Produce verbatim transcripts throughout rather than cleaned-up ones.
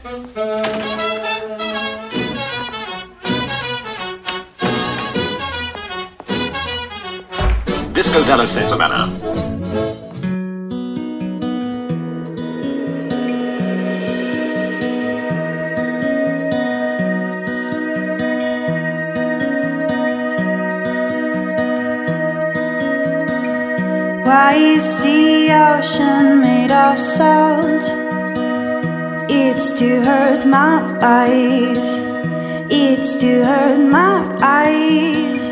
Disco della settimana. Why is the ocean made of salt? It's to hurt my eyes. It's to hurt my eyes.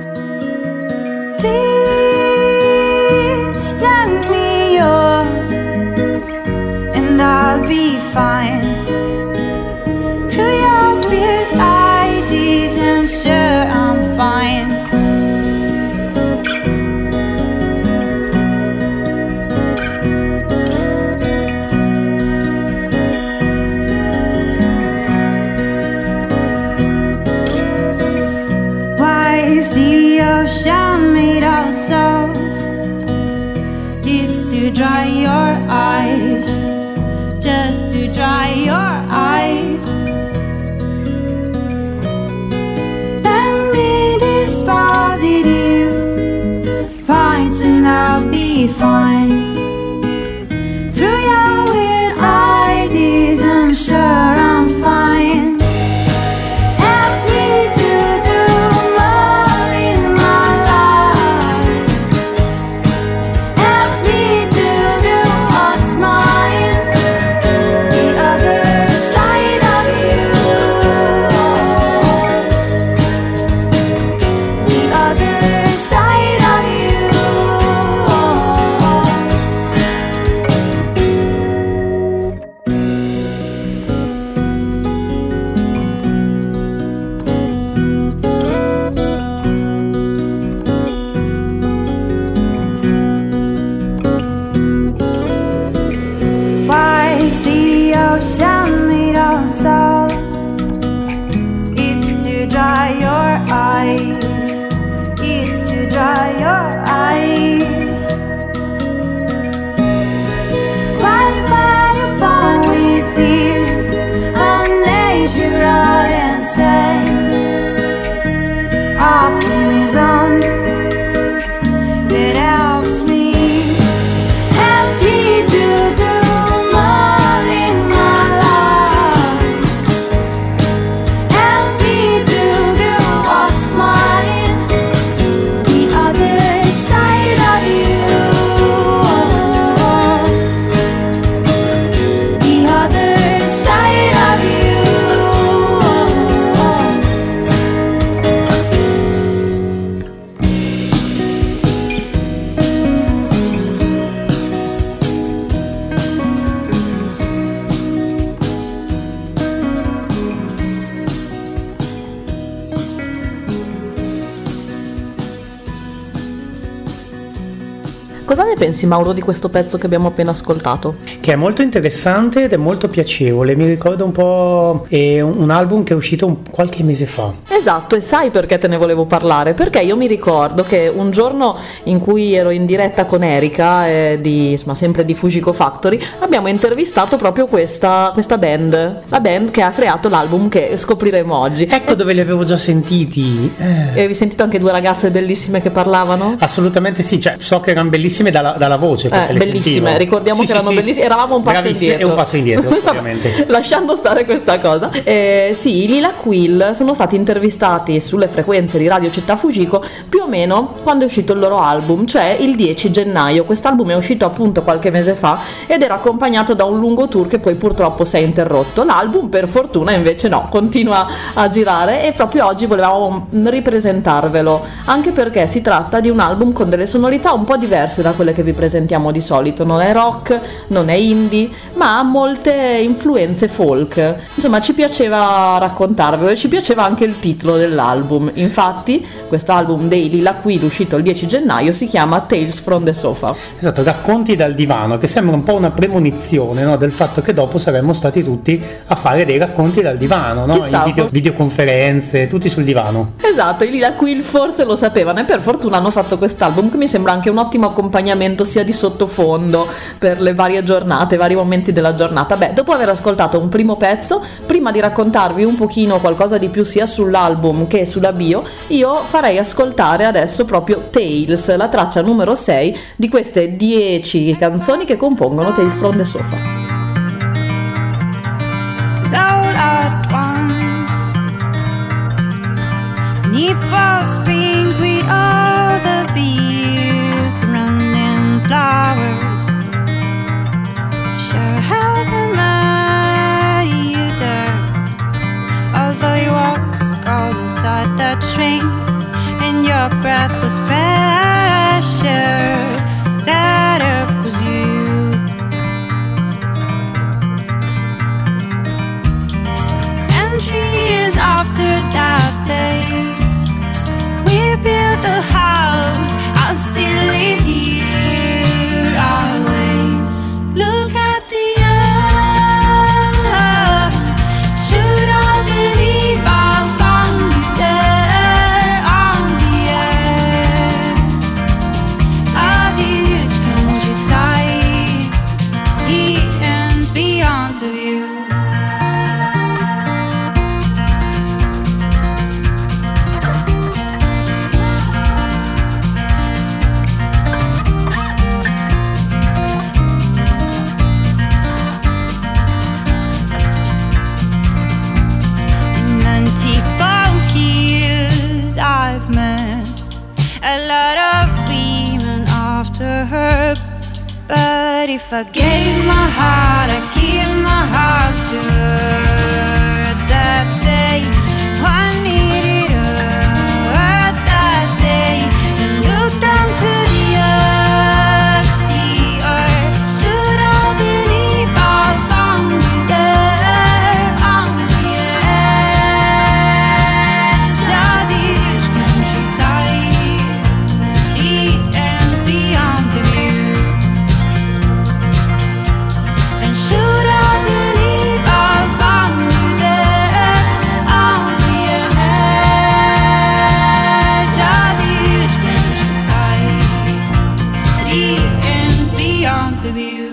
Please lend me yours, and I'll be fine. Through your weird ideas, I'm sure I'm fine. The ocean made of salt is to dry your eyes, just to dry your eyes. Lend me this positive vibes and I'll be fine. Through your weird ideas, I'm sure I'm fine. Help me to ocean made of salt. It's to dry your eyes. It's to dry your eyes. Why buy a bond with tears? Unnatural and sad. Optimism that helps me. Happy to do. Cosa ne pensi, Mauro, di questo pezzo che abbiamo appena ascoltato? Che è molto interessante ed è molto piacevole, mi ricorda un po' eh, un album che è uscito un, qualche mese fa. Esatto, e sai perché te ne volevo parlare? Perché io mi ricordo che un giorno in cui ero in diretta con Erika, eh, di, insomma, sempre di Fujiko Factory, abbiamo intervistato proprio questa, questa band, la band che ha creato l'album che scopriremo oggi. Ecco dove li avevo già sentiti. Eh. E avevi sentito anche due ragazze bellissime che parlavano? Assolutamente sì, cioè so che erano bellissime dalla, dalla voce, eh, bellissime, sentivo. ricordiamo sì, che sì, erano sì. bellissime, eravamo un passo Bravissime, indietro e un passo indietro ovviamente. Lasciando stare questa cosa, eh, sì, i Lila Quill sono stati intervistati sulle frequenze di Radio Città Fujiko più o meno quando è uscito il loro album, cioè il dieci gennaio. Quest'album è uscito appunto qualche mese fa ed era accompagnato da un lungo tour che poi purtroppo si è interrotto. L'album per fortuna invece no, continua a girare e proprio oggi volevamo ripresentarvelo, anche perché si tratta di un album con delle sonorità un po' diverse da quelle che vi presentiamo di solito. Non è rock, non è indie, ma ha molte influenze folk. Insomma, ci piaceva raccontarvelo e ci piaceva anche il titolo dell'album. Infatti questo album dei Lila Quill, uscito il dieci gennaio, si chiama Tales from the Sofa. Esatto, racconti dal divano, che sembra un po' una premonizione, no? Del fatto che dopo saremmo stati tutti a fare dei racconti dal divano, no? Chissà, in video, videoconferenze, tutti sul divano. Esatto, i Lila Quill forse lo sapevano e per fortuna hanno fatto quest'album che mi sembra anche un ottimo accompagnamento accompagnamento sia di sottofondo per le varie giornate, vari momenti della giornata. Beh, dopo aver ascoltato un primo pezzo, prima di raccontarvi un pochino qualcosa di più sia sull'album che sulla bio, io farei ascoltare adesso proprio Tales, la traccia numero sei di queste dieci canzoni che compongono Tales from the Sofa. All at once, neath the spring with all the bees running flowers. Sure hasn't let you down, although you was cold inside that train and your breath was fresher. That it was you. Years after that day, we built a house. I still live here. I wait. Look at the earth. Should I believe I found you there on the edge of the huge countryside? He ends beyond the view. A lot of women after her, but if I gave my heart, I'd give my heart to her. That day, I needed her. That day, and looked down to the earth, the earth. Should I believe I found you there on the edge of this countryside? Beyond the view. And should I believe I found you there on the edge of the huge countryside? The ends beyond the view.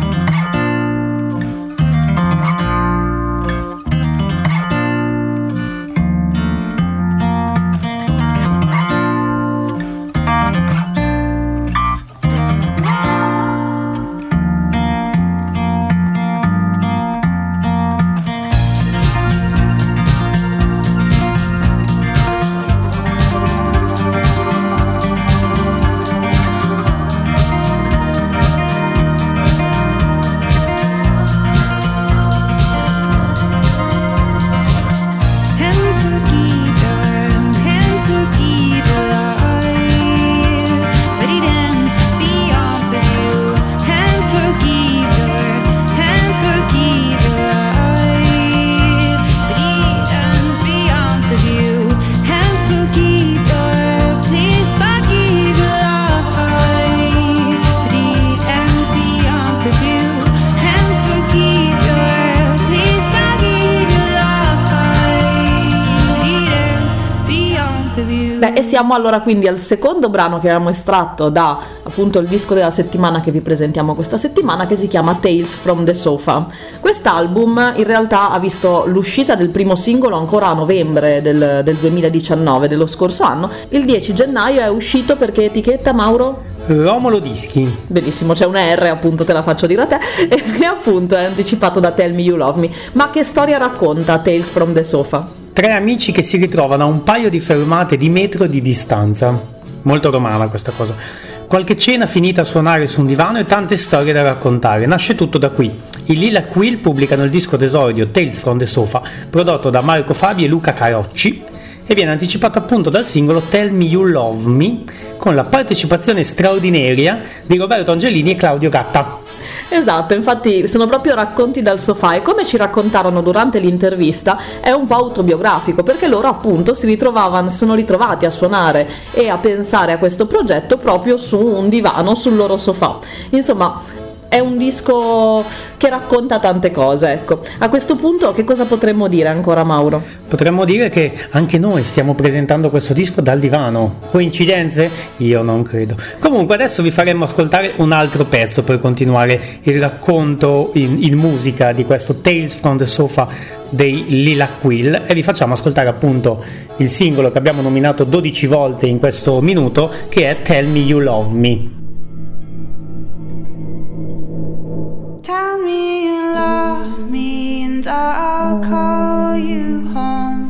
Beh, e siamo allora quindi al secondo brano che abbiamo estratto da appunto il disco della settimana che vi presentiamo questa settimana, che si chiama Tales from the Sofa. Quest'album in realtà ha visto l'uscita del primo singolo ancora a novembre del, del duemiladiciannove, dello scorso anno. Il dieci gennaio è uscito perché etichetta, Mauro? Romolo Dischi. Benissimo, c'è una R, appunto te la faccio dire a te, e appunto è anticipato da Tell Me You Love Me. Ma che storia racconta Tales from the Sofa? Tre amici che si ritrovano a un paio di fermate di metro di distanza. Molto romana questa cosa. Qualche cena finita a suonare su un divano e tante storie da raccontare. Nasce tutto da qui. I Lila Quill pubblicano il disco d'esordio Tales from the Sofa, prodotto da Marco Fabi e Luca Carocci, e viene anticipato appunto dal singolo Tell Me You Love Me, con la partecipazione straordinaria di Roberto Angelini e Claudio Gatta. Esatto, infatti sono proprio racconti dal sofà, e come ci raccontarono durante l'intervista è un po' autobiografico, perché loro appunto si ritrovavano, sono ritrovati a suonare e a pensare a questo progetto proprio su un divano sul loro sofà. Insomma, è un disco che racconta tante cose, ecco. A questo punto che cosa potremmo dire ancora, Mauro? Potremmo dire che anche noi stiamo presentando questo disco dal divano. Coincidenze? Io non credo. Comunque adesso vi faremo ascoltare un altro pezzo per continuare il racconto in, in musica di questo Tales from the Sofa dei Lilac-Will, e vi facciamo ascoltare appunto il singolo che abbiamo nominato dodici volte in questo minuto, che è Tell Me You Love Me. Tell me you love me and I'll call you home.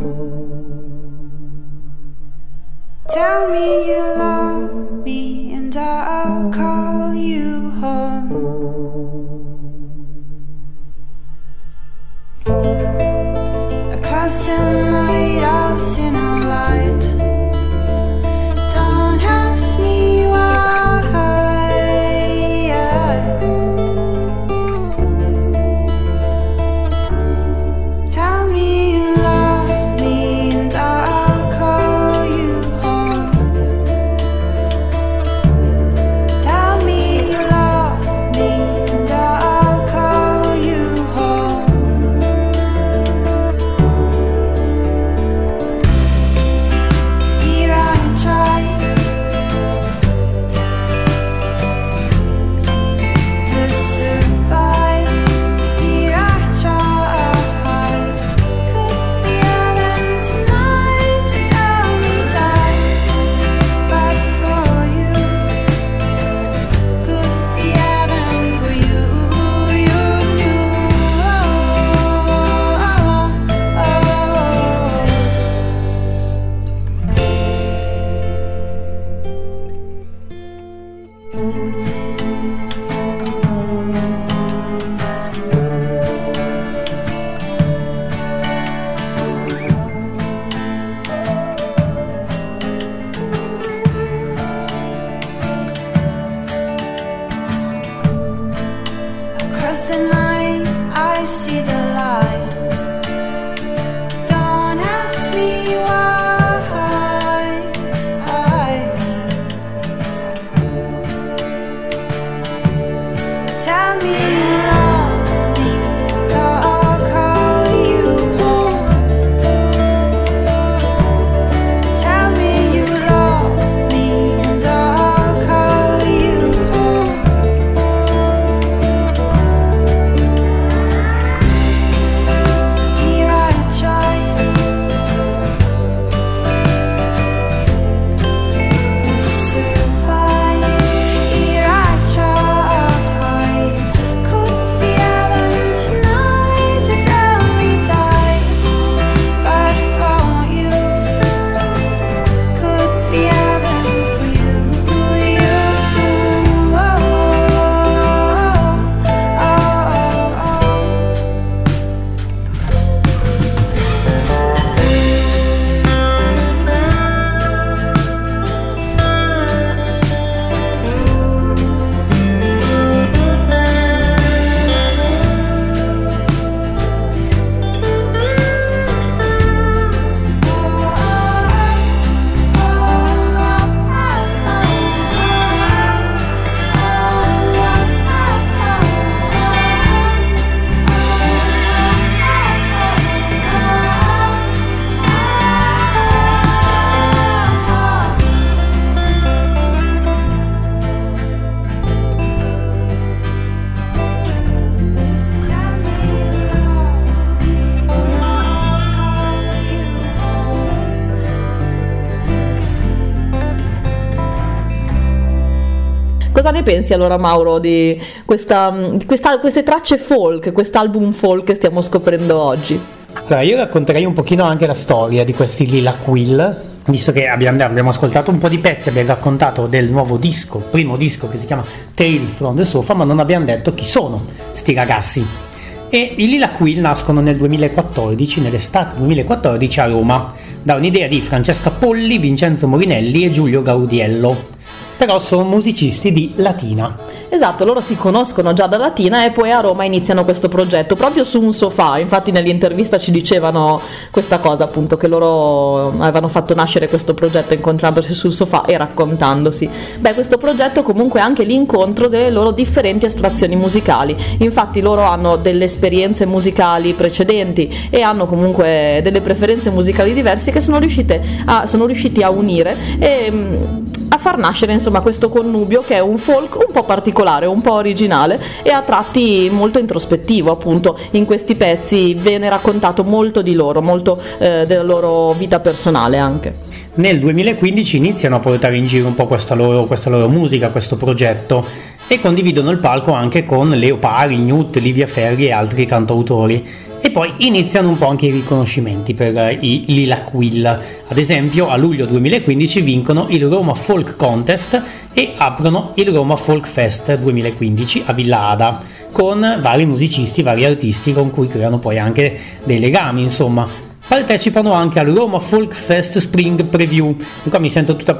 Tell me you love me and I'll call you home. Across the night I'll see no light. Don't ask me why. Tell me you love me and I'll call you home. Tell me you love me and I'll call you home. Here I try to survive. Here I try. Could be heaven tonight, just help me die. But for you, could be heaven for you. You knew. Across the night, I see the light. Don't ask me why. Tell me you love me, and I'll call you home. Tell me you love me, and I'll call you home. Here I try to survive. Here I try. Could be heaven tonight, just help me die. But for you, could be heaven for you. You, oh, oh, oh, tell me you love me, and I'll call you home. Cosa ne pensi allora, Mauro, di questa, di questa- queste tracce folk, quest'album folk che stiamo scoprendo oggi? Allora, io racconterei un pochino anche la storia di questi Lilac-Will, visto che abbiamo, abbiamo ascoltato un po' di pezzi, abbiamo raccontato del nuovo disco, primo disco che si chiama Tales from the Sofa, ma non abbiamo detto chi sono sti ragazzi. E i Lilac-Will nascono nel duemilaquattordici, nell'estate duemilaquattordici a Roma, da un'idea di Francesca Polli, Vincenzo Morinelli e Giulio Gaudiello. però sono musicisti di Latina. Esatto, loro si conoscono già da Latina e poi a Roma iniziano questo progetto proprio su un sofà. Infatti nell'intervista ci dicevano questa cosa, appunto, che loro avevano fatto nascere questo progetto incontrandosi sul sofà e raccontandosi. Beh, questo progetto comunque è anche l'incontro delle loro differenti estrazioni musicali. Infatti loro hanno delle esperienze musicali precedenti e hanno comunque delle preferenze musicali diverse che sono riuscite a, sono riusciti a unire e a far nascere insomma questo connubio che è un folk un po' particolare, un po' originale e a tratti molto introspettivo. Appunto in questi pezzi viene raccontato molto di loro, molto eh, della loro vita personale anche. Nel duemilaquindici iniziano a portare in giro un po' questa loro, questa loro musica, questo progetto, e condividono il palco anche con Leo Pari, Newt, Livia Ferri e altri cantautori. E poi iniziano un po' anche i riconoscimenti per i Lila Quill. Ad esempio a luglio duemilaquindici vincono il Roma Folk Contest e aprono il Roma Folk Fest duemilaquindici a Villa Ada con vari musicisti, vari artisti con cui creano poi anche dei legami, insomma. Partecipano anche al Roma Folk Fest Spring Preview, e qua mi sento tutta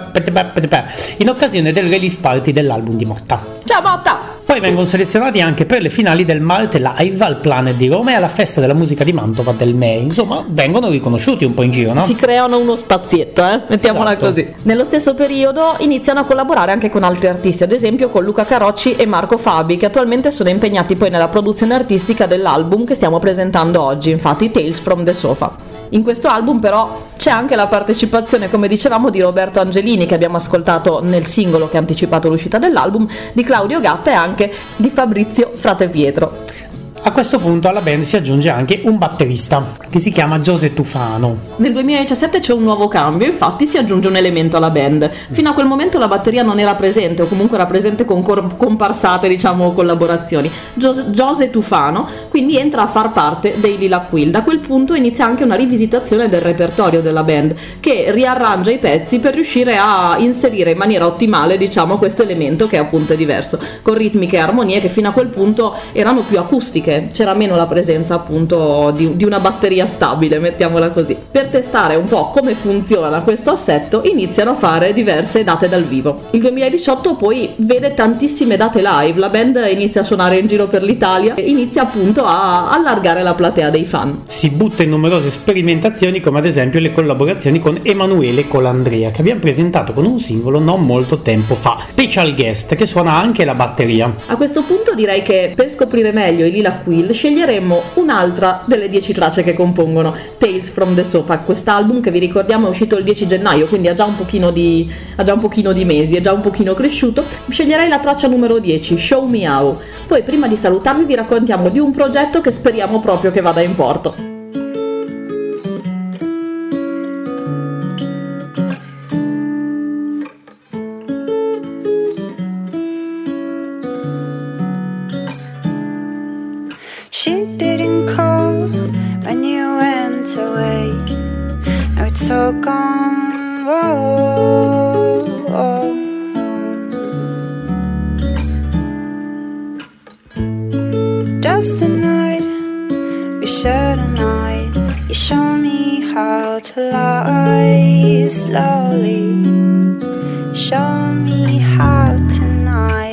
in occasione del release party dell'album di Motta. Ciao Motta! Poi vengono selezionati anche per le finali del Marte Live al Planet di Roma e alla Festa della Musica di Mantova del M E I. Insomma, vengono riconosciuti un po' in giro, no? Si creano uno spazietto, eh? Mettiamola Esatto. così. Nello stesso periodo iniziano a collaborare anche con altri artisti, ad esempio con Luca Carocci e Marco Fabi, che attualmente sono impegnati poi nella produzione artistica dell'album che stiamo presentando oggi, infatti Tales from the Sofa. In questo album però c'è anche la partecipazione, come dicevamo, di Roberto Angelini, che abbiamo ascoltato nel singolo che ha anticipato l'uscita dell'album, di Claudio Gatta e anche di Fabrizio Frate Pietro. A questo punto alla band si aggiunge anche un batterista che si chiama José Tufano. Nel duemiladiciassette c'è un nuovo cambio, infatti si aggiunge un elemento alla band. Fino a quel momento la batteria non era presente, o comunque era presente con cor- comparsate, diciamo, collaborazioni. Gios- José Tufano quindi entra a far parte dei Lila Quill. Da quel punto inizia anche una rivisitazione del repertorio della band, che riarrangia i pezzi per riuscire a inserire in maniera ottimale, diciamo, questo elemento che appunto è diverso, con ritmiche e armonie che fino a quel punto erano più acustiche. C'era meno la presenza appunto di, di una batteria stabile, mettiamola così. Per testare un po' come funziona questo assetto iniziano a fare diverse date dal vivo. Il duemiladiciotto poi vede tantissime date live, la band inizia a suonare in giro per l'Italia e inizia appunto a allargare la platea dei fan. Si butta in numerose sperimentazioni, come ad esempio le collaborazioni con Emanuele Colandrea, che abbiamo presentato con un singolo non molto tempo fa, Special Guest, che suona anche la batteria. A questo punto direi che per scoprire meglio i Lila Quill sceglieremmo un'altra delle dieci tracce che compongono Tales from the Sofa, quest'album che vi ricordiamo è uscito il dieci gennaio, quindi ha già un pochino di ha già un pochino di mesi, è già un pochino cresciuto. Sceglierei la traccia numero dieci, Show Me How. Poi prima di salutarvi vi raccontiamo di un progetto che speriamo proprio che vada in porto. She didn't call when you went away. Now it's all gone. Whoa, whoa. Just a night, we shared a night. You show me how to lie slowly. Show me how tonight.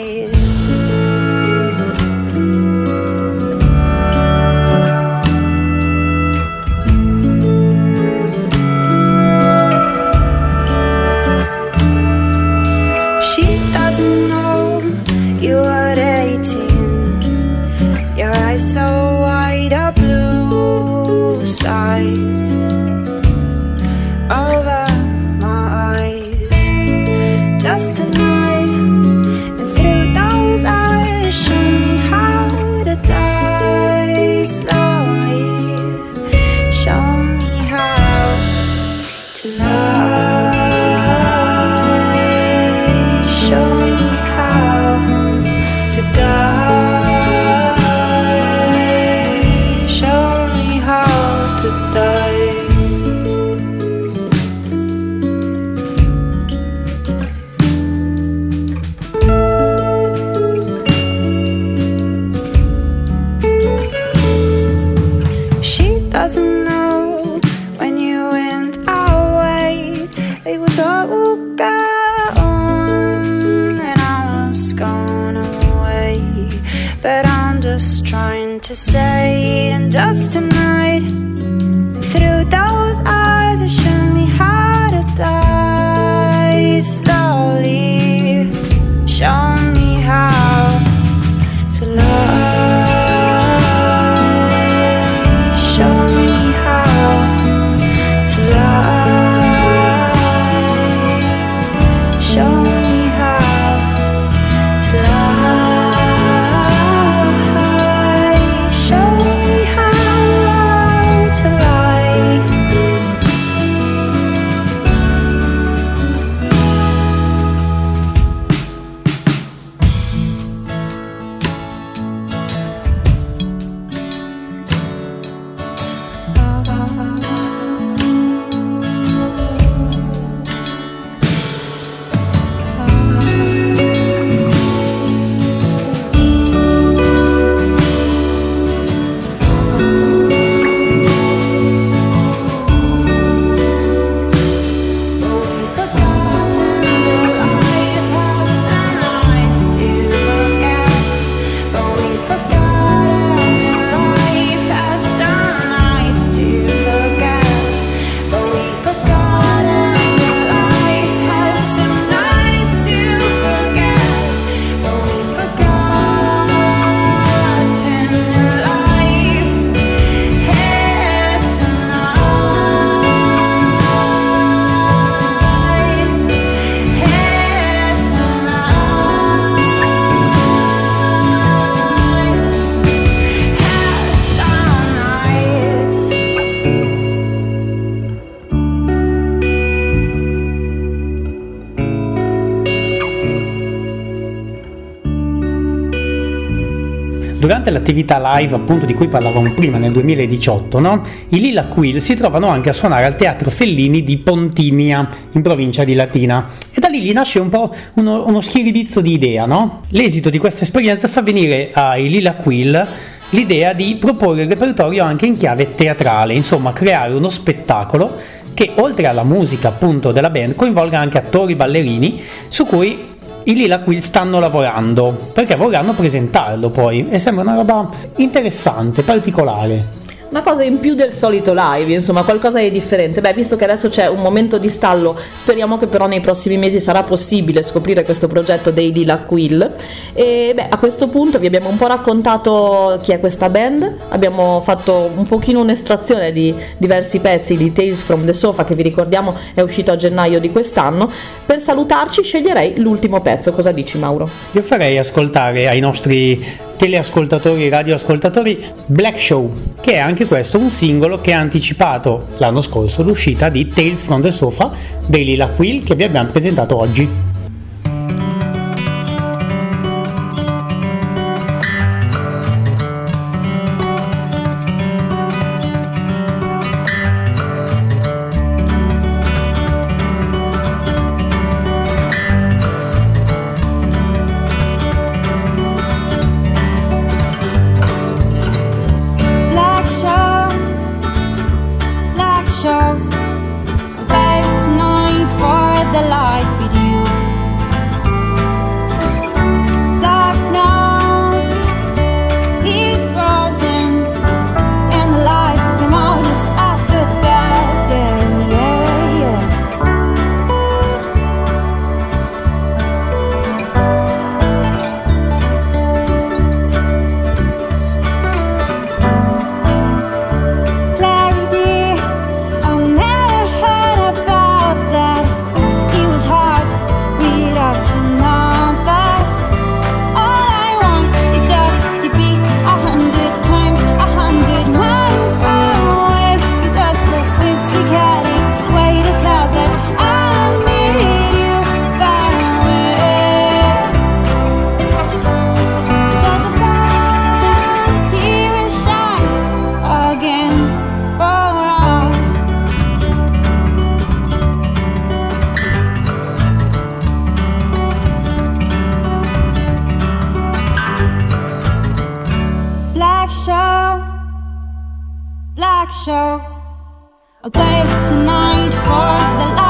Doesn't know you are eighteen. Your eyes so wide, a blue side over my eyes. Just a night, and through those eyes, show me how to die slowly. Show me how to love. Show me how to die. Show me how to die. She doesn't know when you went away, it was all gone. just tonight. Through those eyes, you show me how to die slowly. Show me how to love. Show me how to love. Show me how to love. Show me how to lie. Durante l'attività live, appunto, di cui parlavamo prima, nel duemiladiciotto, no? I Lila Quill si trovano anche a suonare al Teatro Fellini di Pontinia, in provincia di Latina, e da lì gli nasce un po' uno, uno schiribizzo di idea, no? L'esito di questa esperienza fa venire ai Lila Quill l'idea di proporre il repertorio anche in chiave teatrale, insomma creare uno spettacolo che, oltre alla musica appunto della band, coinvolga anche attori, ballerini, su cui i Lila Quill stanno lavorando, perché vorranno presentarlo poi, e sembra una roba interessante, particolare. Una cosa in più del solito live, insomma, qualcosa di differente. Beh, visto che adesso c'è un momento di stallo, speriamo che però nei prossimi mesi sarà possibile scoprire questo progetto dei Lila Quill. E beh, a questo punto vi abbiamo un po' raccontato chi è questa band, abbiamo fatto un pochino un'estrazione di diversi pezzi di Tales from the Sofa, che vi ricordiamo è uscito a gennaio di quest'anno. Per salutarci sceglierei l'ultimo pezzo, cosa dici, Mauro? Io farei ascoltare ai nostri teleascoltatori, radioascoltatori, Black Show, che è anche questo un singolo che ha anticipato l'anno scorso l'uscita di Tales from the Sofa dei Lila Quill, che vi abbiamo presentato oggi. Shows about tonight for the life with you. Dark knows he grows in, and the light came out is after that. Yeah, yeah, yeah. Clarity, I've never heard about that. It was hard without you now, but all I want is just to be a hundred times, a hundred miles away. It's a sophisticated way to tell that I need you far away. So the sun, he will shine again for us. Black show, black shows. I'll play tonight for the light.